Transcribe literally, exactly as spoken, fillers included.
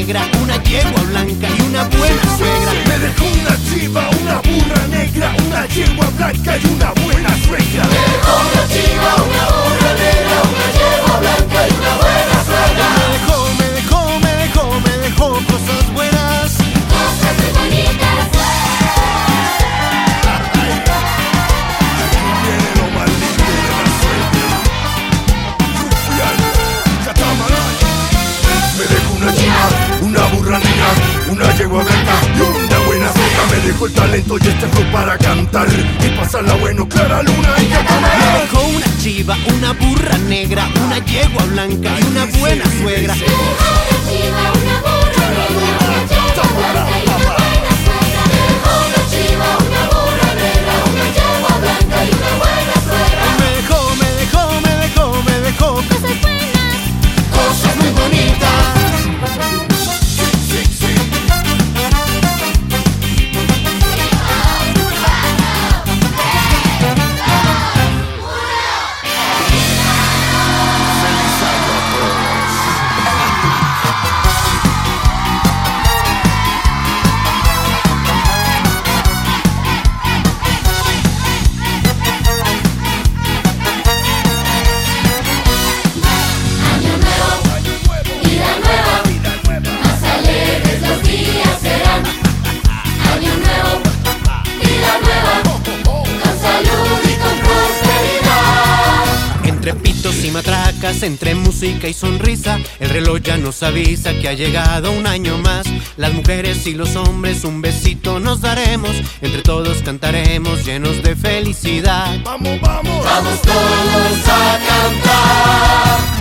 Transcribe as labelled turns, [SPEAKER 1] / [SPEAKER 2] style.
[SPEAKER 1] negra, una yegua blanca y una buena suegra.
[SPEAKER 2] Me dejó una chiva, una burra negra, una yegua blanca y una buena suegra.
[SPEAKER 3] Me dejó una chiva, una burra negra, una yegua blanca y una buena suegra.
[SPEAKER 1] Me dejó, me dejó, me dejó, me dejó cosas buenas,
[SPEAKER 3] cosas muy bonitas.
[SPEAKER 2] Aquí viene lo más lindo de la suegra. Rufián, Catamarán. Me dejó una chiva, una burra negra, una yegua blanca y una buena suegra. Me dejó el talento y este flow para cantar y pasarla bueno, Clara Luna y Catamarán.
[SPEAKER 1] me dejó una chiva, una burra negra, una yegua blanca y una buena suegra.
[SPEAKER 3] Me dejó una chiva, una burra negra, una yegua blanca y una buena suegra. Me dejó una chiva, una burra negra, una yegua blanca y una buena suegra.
[SPEAKER 1] Me dejó, me dejó, me dejó, me dejó
[SPEAKER 3] Cosas buenas,
[SPEAKER 1] cosas muy bonitas.
[SPEAKER 2] Sí, sí.
[SPEAKER 3] año nuevo, vida nueva,
[SPEAKER 2] Vida nueva.
[SPEAKER 3] más alegres los días serán. Año nuevo, vida nueva, con salud y con prosperidad.
[SPEAKER 1] Entre pitos y matracas, entre música y sonrisa, el reloj ya nos avisa que ha llegado un año más. Las mujeres y los hombres un besito nos daremos, entre todos cantaremos llenos de felicidad.
[SPEAKER 2] Vamos, vamos.
[SPEAKER 3] Vamos todos a cantar.